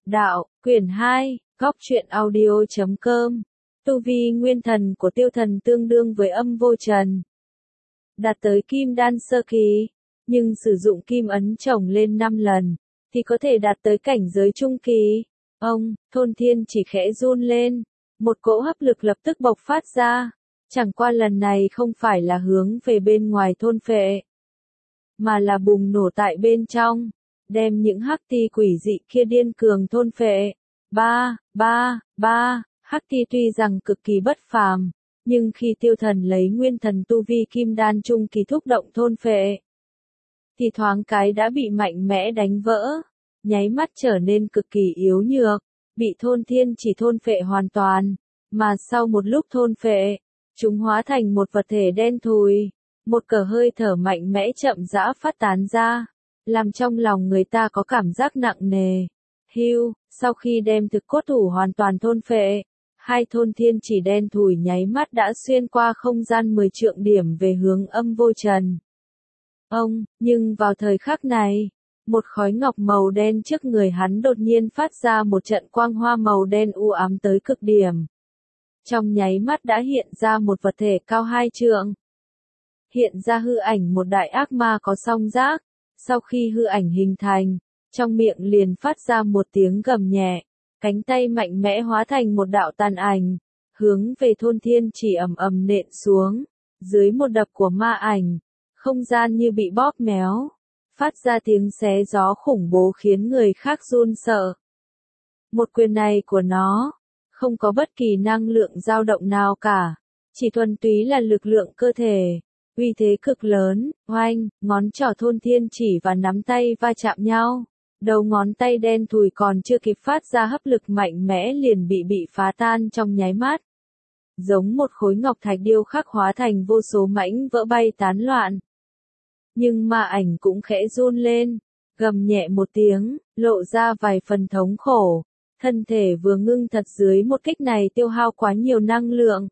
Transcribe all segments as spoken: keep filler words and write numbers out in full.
Đạo, quyển hai, góc truyện audio.com. Tu vi nguyên thần của tiêu thần tương đương với âm vô trần. Đạt tới kim đan sơ kỳ, nhưng sử dụng kim ấn chồng lên năm lần, thì có thể đạt tới cảnh giới trung kỳ. Ông, Thôn Thiên chỉ khẽ run lên, một cỗ hấp lực lập tức bộc phát ra, chẳng qua lần này không phải là hướng về bên ngoài thôn phệ, mà là bùng nổ tại bên trong, đem những hắc ti quỷ dị kia điên cường thôn phệ. Ba, ba, ba, hắc ti tuy rằng cực kỳ bất phàm, nhưng khi tiêu thần lấy nguyên thần tu vi kim đan trung kỳ thúc động thôn phệ, thì thoáng cái đã bị mạnh mẽ đánh vỡ, nháy mắt trở nên cực kỳ yếu nhược, bị Thôn Thiên chỉ thôn phệ hoàn toàn, mà sau một lúc thôn phệ, chúng hóa thành một vật thể đen thùi, một cờ hơi thở mạnh mẽ chậm rãi phát tán ra, làm trong lòng người ta có cảm giác nặng nề. Hưu, sau khi đem thực cốt thủ hoàn toàn thôn phệ, hai Thôn Thiên chỉ đen thùi nháy mắt đã xuyên qua không gian mười trượng điểm về hướng âm vô trần. Ông, nhưng vào thời khắc này, một khói ngọc màu đen trước người hắn đột nhiên phát ra một trận quang hoa màu đen u ám tới cực điểm. Trong nháy mắt đã hiện ra một vật thể cao hai trượng. Hiện ra hư ảnh một đại ác ma có song giác, sau khi hư ảnh hình thành, trong miệng liền phát ra một tiếng gầm nhẹ, cánh tay mạnh mẽ hóa thành một đạo tàn ảnh, hướng về Thôn Thiên chỉ ầm ầm nện xuống, dưới một đập của ma ảnh, không gian như bị bóp méo, phát ra tiếng xé gió khủng bố khiến người khác run sợ. Một quyền này của nó, không có bất kỳ năng lượng dao động nào cả, chỉ thuần túy là lực lượng cơ thể, uy thế cực lớn. Oanh, ngón trỏ Thôn Thiên chỉ và nắm tay va chạm nhau, đầu ngón tay đen thùi còn chưa kịp phát ra hấp lực mạnh mẽ liền bị bị phá tan trong nháy mắt. Giống một khối ngọc thạch điêu khắc hóa thành vô số mảnh vỡ bay tán loạn. Nhưng ma ảnh cũng khẽ run lên, gầm nhẹ một tiếng, lộ ra vài phần thống khổ. Thân thể vừa ngưng thật dưới một kích này tiêu hao quá nhiều năng lượng,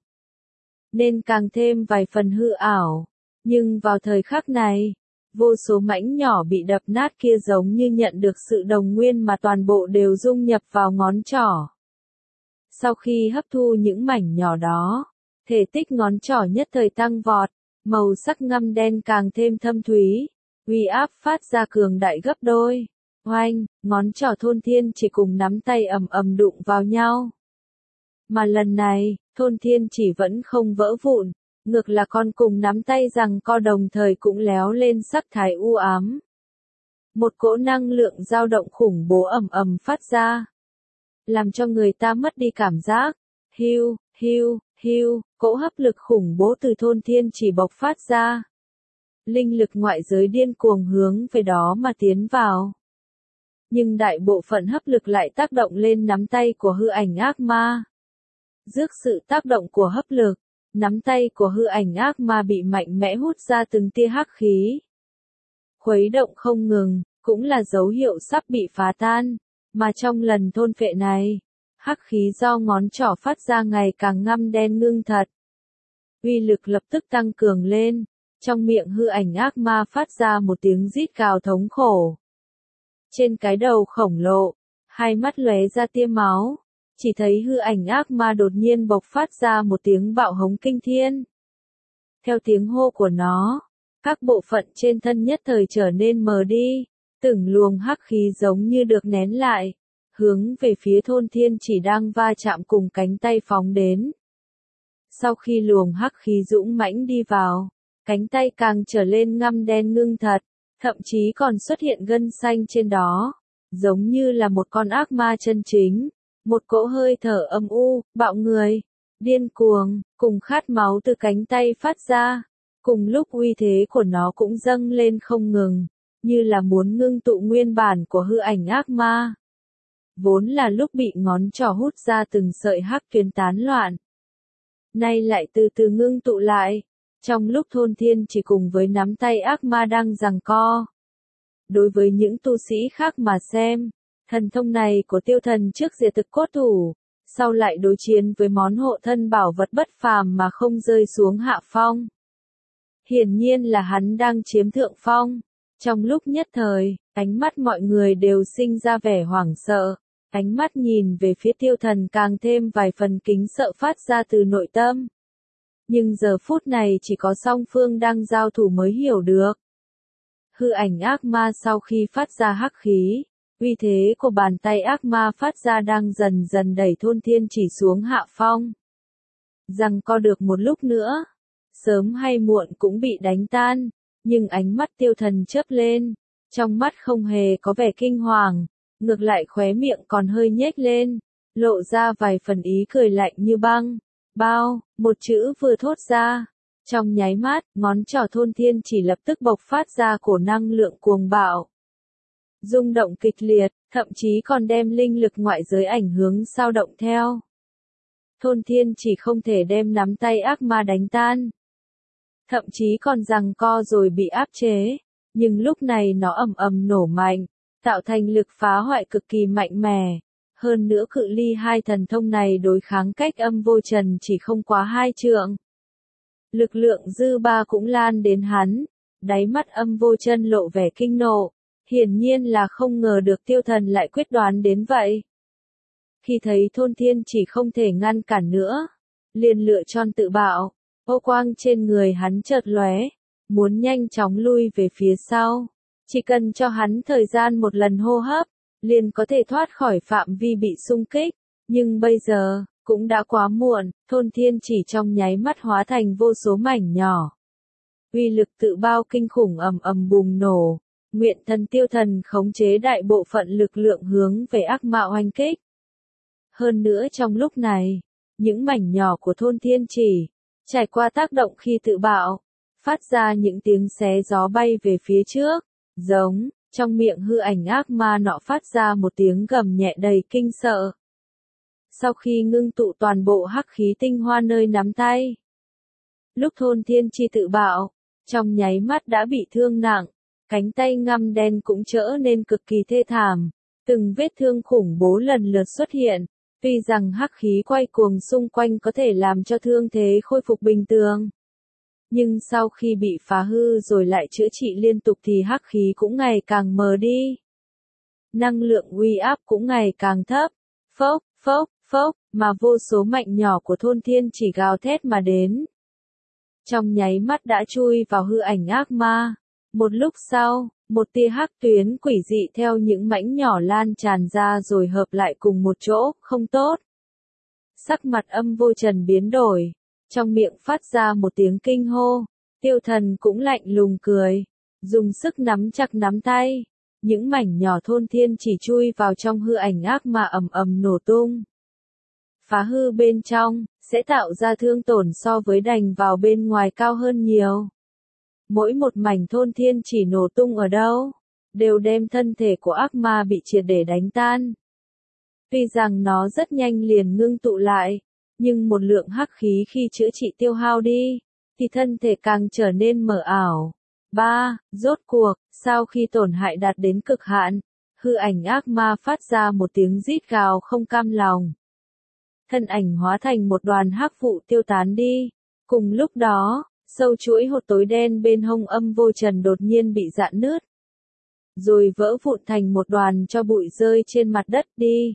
nên càng thêm vài phần hư ảo. Nhưng vào thời khắc này, vô số mảnh nhỏ bị đập nát kia giống như nhận được sự đồng nguyên mà toàn bộ đều dung nhập vào ngón trỏ. Sau khi hấp thu những mảnh nhỏ đó, thể tích ngón trỏ nhất thời tăng vọt, màu sắc ngăm đen càng thêm thâm thúy, uy áp phát ra cường đại gấp đôi. Oanh, ngón trỏ Thôn Thiên chỉ cùng nắm tay ầm ầm đụng vào nhau. Mà lần này, Thôn Thiên chỉ vẫn không vỡ vụn, ngược là con cùng nắm tay rằng co đồng thời cũng léo lên sắc thái u ám. Một cỗ năng lượng dao động khủng bố ầm ầm phát ra, làm cho người ta mất đi cảm giác. Hiu, hiu, hiu, cỗ hấp lực khủng bố từ Thôn Thiên chỉ bộc phát ra. Linh lực ngoại giới điên cuồng hướng về đó mà tiến vào. Nhưng đại bộ phận hấp lực lại tác động lên nắm tay của hư ảnh ác ma. Dưới sự tác động của hấp lực, nắm tay của hư ảnh ác ma bị mạnh mẽ hút ra từng tia hắc khí. Khuấy động không ngừng, cũng là dấu hiệu sắp bị phá tan, mà trong lần thôn phệ này, hắc khí do ngón trỏ phát ra ngày càng ngăm đen ngưng thật. Uy lực lập tức tăng cường lên, trong miệng hư ảnh ác ma phát ra một tiếng rít gào thống khổ. Trên cái đầu khổng lồ, hai mắt lóe ra tia máu, chỉ thấy hư ảnh ác ma đột nhiên bộc phát ra một tiếng bạo hống kinh thiên. Theo tiếng hô của nó, các bộ phận trên thân nhất thời trở nên mờ đi, từng luồng hắc khí giống như được nén lại, hướng về phía Thôn Thiên chỉ đang va chạm cùng cánh tay phóng đến. Sau khi luồng hắc khí dũng mãnh đi vào, cánh tay càng trở lên ngăm đen ngưng thật, thậm chí còn xuất hiện gân xanh trên đó, giống như là một con ác ma chân chính. Một cỗ hơi thở âm u, bạo người, điên cuồng, cùng khát máu từ cánh tay phát ra, cùng lúc uy thế của nó cũng dâng lên không ngừng, như là muốn ngưng tụ nguyên bản của hư ảnh ác ma. Vốn là lúc bị ngón trỏ hút ra từng sợi hắc tuyến tán loạn, nay lại từ từ ngưng tụ lại, trong lúc Thôn Thiên chỉ cùng với nắm tay ác ma đang giằng co. Đối với những tu sĩ khác mà xem, thần thông này của tiêu thần trước diệt thực cốt thủ, sau lại đối chiến với món hộ thân bảo vật bất phàm mà không rơi xuống hạ phong. Hiển nhiên là hắn đang chiếm thượng phong. Trong lúc nhất thời, ánh mắt mọi người đều sinh ra vẻ hoảng sợ, Ánh mắt nhìn về phía tiêu thần càng thêm vài phần kính sợ phát ra từ nội tâm. Nhưng giờ phút này chỉ có song phương đang giao thủ mới hiểu được. Hư ảnh ác ma sau khi phát ra hắc khí, uy thế của bàn tay ác ma phát ra đang dần dần đẩy Thôn Thiên Chỉ xuống hạ phong. Rằng co được một lúc nữa, sớm hay muộn cũng bị đánh tan, nhưng ánh mắt tiêu thần chớp lên, trong mắt không hề có vẻ kinh hoàng, ngược lại khóe miệng còn hơi nhếch lên, lộ ra vài phần ý cười lạnh như băng. Bao, một chữ vừa thốt ra. Trong nháy mắt, ngón trỏ Thôn Thiên Chỉ lập tức bộc phát ra cổ năng lượng cuồng bạo. Rung động kịch liệt, thậm chí còn đem linh lực ngoại giới ảnh hưởng sao động theo. Thôn Thiên Chỉ không thể đem nắm tay ác ma đánh tan. Thậm chí còn giằng co rồi bị áp chế. Nhưng lúc này nó ầm ầm nổ mạnh, tạo thành lực phá hoại cực kỳ mạnh mẽ. Hơn nữa cự ly hai thần thông này đối kháng cách âm vô trần chỉ không quá hai trượng. Lực lượng dư ba cũng lan đến hắn, đáy mắt âm vô chân lộ vẻ kinh nộ, hiển nhiên là không ngờ được tiêu thần lại quyết đoán đến vậy. Khi thấy Thôn Thiên Chỉ không thể ngăn cản nữa, liền lựa chọn tự bạo, ô quang trên người hắn chợt lóe, muốn nhanh chóng lui về phía sau, chỉ cần cho hắn thời gian một lần hô hấp, liền có thể thoát khỏi phạm vi bị xung kích, nhưng bây giờ, cũng đã quá muộn, Thôn Thiên Chỉ trong nháy mắt hóa thành vô số mảnh nhỏ. Uy lực tự bao kinh khủng ầm ầm bùng nổ, nguyện thần tiêu thần khống chế đại bộ phận lực lượng hướng về ác ma oanh kích. Hơn nữa trong lúc này, những mảnh nhỏ của Thôn Thiên Chỉ, trải qua tác động khi tự bạo, phát ra những tiếng xé gió bay về phía trước, giống, trong miệng hư ảnh ác ma nọ phát ra một tiếng gầm nhẹ đầy kinh sợ. Sau khi ngưng tụ toàn bộ hắc khí tinh hoa nơi nắm tay, lúc Thôn Thiên Chỉ tự bạo, trong nháy mắt đã bị thương nặng, cánh tay ngăm đen cũng trở nên cực kỳ thê thảm, từng vết thương khủng bố lần lượt xuất hiện, tuy rằng hắc khí quay cuồng xung quanh có thể làm cho thương thế khôi phục bình thường. Nhưng sau khi bị phá hư rồi lại chữa trị liên tục thì hắc khí cũng ngày càng mờ đi. Năng lượng uy áp cũng ngày càng thấp, phốc, phốc, phốc, mà vô số mạnh nhỏ của Thôn Thiên Chỉ gào thét mà đến. Trong nháy mắt đã chui vào hư ảnh ác ma. Một lúc sau, một tia hắc tuyến quỷ dị theo những mảnh nhỏ lan tràn ra rồi hợp lại cùng một chỗ, không tốt. Sắc mặt âm vô trần biến đổi, trong miệng phát ra một tiếng kinh hô, tiêu thần cũng lạnh lùng cười, dùng sức nắm chặt nắm tay, những mảnh nhỏ Thôn Thiên Chỉ chui vào trong hư ảnh ác ma ầm ầm nổ tung. Phá hư bên trong, sẽ tạo ra thương tổn so với đành vào bên ngoài cao hơn nhiều. Mỗi một mảnh Thôn Thiên Chỉ nổ tung ở đâu, đều đem thân thể của ác ma bị triệt để đánh tan. Tuy rằng nó rất nhanh liền ngưng tụ lại, nhưng một lượng hắc khí khi chữa trị tiêu hao đi, thì thân thể càng trở nên mờ ảo. ba. Rốt cuộc, sau khi tổn hại đạt đến cực hạn, hư ảnh ác ma phát ra một tiếng rít gào không cam lòng. Thân ảnh hóa thành một đoàn hắc vụ tiêu tán đi. Cùng lúc đó, sâu chuỗi hột tối đen bên hông âm vô trần đột nhiên bị rạn nứt, rồi vỡ vụn thành một đoàn cho bụi rơi trên mặt đất đi.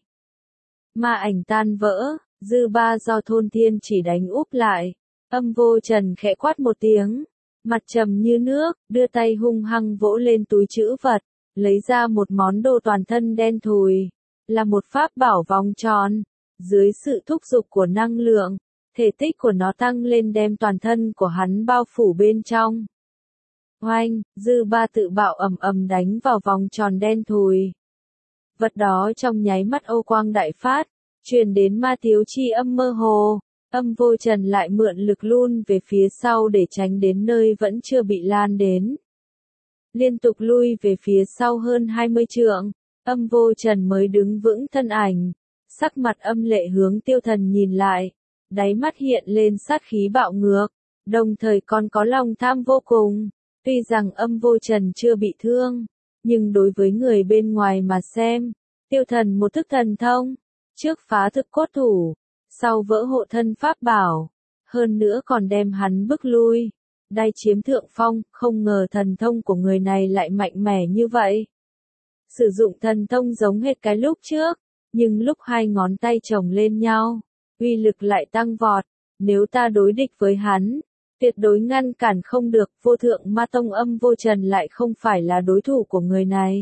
Ma ảnh tan vỡ, dư ba do Thôn Thiên Chỉ đánh úp lại. Âm vô trần khẽ quát một tiếng, mặt trầm như nước, đưa tay hung hăng vỗ lên túi trữ vật, lấy ra một món đồ toàn thân đen thùi, là một pháp bảo vòng tròn. Dưới sự thúc giục của năng lượng, thể tích của nó tăng lên đem toàn thân của hắn bao phủ bên trong. Oanh, dư ba tự bạo ầm ầm đánh vào vòng tròn đen thùi. Vật đó trong nháy mắt ô quang đại phát, truyền đến ma tiếu chi âm mơ hồ. Âm vô trần lại mượn lực luôn về phía sau để tránh đến nơi vẫn chưa bị lan đến. Liên tục lui về phía sau hơn hai mươi trượng, âm vô trần mới đứng vững thân ảnh. Sắc mặt âm lệ hướng tiêu thần nhìn lại, đáy mắt hiện lên sát khí bạo ngược, đồng thời còn có lòng tham vô cùng. Tuy rằng âm vô trần chưa bị thương, nhưng đối với người bên ngoài mà xem, tiêu thần một thức thần thông, trước phá thực cốt thủ, sau vỡ hộ thân pháp bảo, hơn nữa còn đem hắn bức lui, đai chiếm thượng phong, không ngờ thần thông của người này lại mạnh mẽ như vậy. Sử dụng thần thông giống hệt cái lúc trước, nhưng lúc hai ngón tay chồng lên nhau, uy lực lại tăng vọt. Nếu ta đối địch với hắn, tuyệt đối ngăn cản không được. Vô thượng ma tông Âm Vô Trần lại không phải là đối thủ của người này.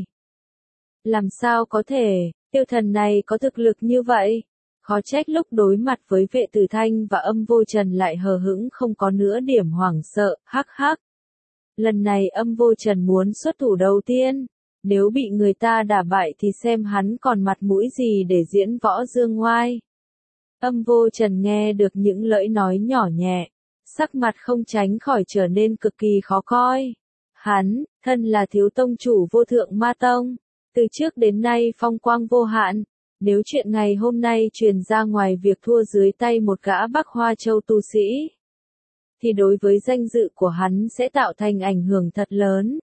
Làm sao có thể, tiêu thần này có thực lực như vậy? Khó trách lúc đối mặt với Vệ Tử Thanh và Âm Vô Trần lại hờ hững không có nửa điểm hoảng sợ, hắc hắc. Lần này Âm Vô Trần muốn xuất thủ đầu tiên, nếu bị người ta đả bại thì xem hắn còn mặt mũi gì để diễn võ dương ngoai. Âm Vô Trần nghe được những lời nói nhỏ nhẹ, sắc mặt không tránh khỏi trở nên cực kỳ khó coi. Hắn, thân là thiếu tông chủ Vô Thượng Ma Tông, từ trước đến nay phong quang vô hạn, nếu chuyện ngày hôm nay truyền ra ngoài việc thua dưới tay một gã Bắc Hoa Châu tu sĩ, thì đối với danh dự của hắn sẽ tạo thành ảnh hưởng thật lớn.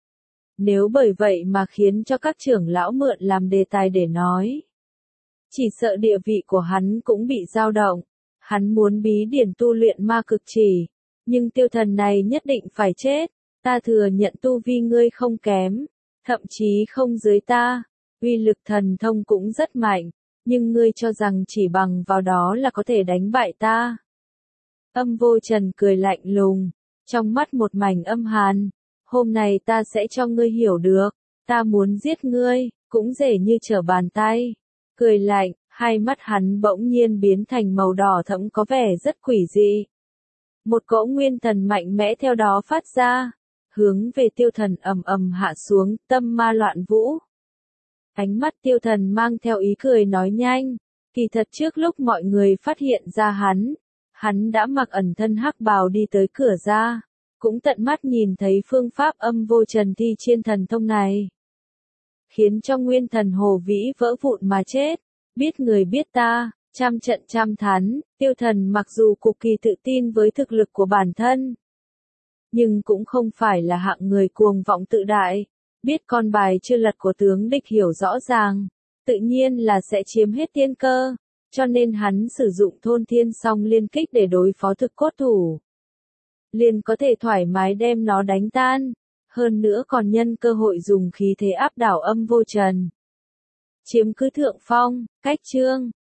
Nếu bởi vậy mà khiến cho các trưởng lão mượn làm đề tài để nói, chỉ sợ địa vị của hắn cũng bị dao động. Hắn muốn bí điển tu luyện ma cực chỉ, nhưng tiêu thần này nhất định phải chết. Ta thừa nhận tu vi ngươi không kém, thậm chí không dưới ta, uy lực thần thông cũng rất mạnh, nhưng ngươi cho rằng chỉ bằng vào đó là có thể đánh bại ta. Âm Vô Trần cười lạnh lùng, trong mắt một mảnh âm hàn. Hôm nay ta sẽ cho ngươi hiểu được, ta muốn giết ngươi, cũng dễ như trở bàn tay. Cười lạnh, hai mắt hắn bỗng nhiên biến thành màu đỏ thẫm có vẻ rất quỷ dị. Một cỗ nguyên thần mạnh mẽ theo đó phát ra, hướng về tiêu thần ầm ầm hạ xuống, tâm ma loạn vũ. Ánh mắt tiêu thần mang theo ý cười nói nhanh, kỳ thật trước lúc mọi người phát hiện ra hắn, hắn đã mặc ẩn thân hắc bào đi tới cửa ra, cũng tận mắt nhìn thấy phương pháp Âm Vô Trần thi chiên thần thông này. Khiến cho nguyên thần Hồ Vĩ vỡ vụn mà chết, biết người biết ta, trăm trận trăm thắng. Tiêu thần mặc dù cực kỳ tự tin với thực lực của bản thân, nhưng cũng không phải là hạng người cuồng vọng tự đại, biết con bài chưa lật của tướng địch hiểu rõ ràng, tự nhiên là sẽ chiếm hết tiên cơ, cho nên hắn sử dụng thôn thiên song liên kích để đối phó thực cốt thủ. Liền có thể thoải mái đem nó đánh tan, hơn nữa còn nhân cơ hội dùng khí thế áp đảo Âm Vô Trần. Chiếm cứ thượng phong, cách chương.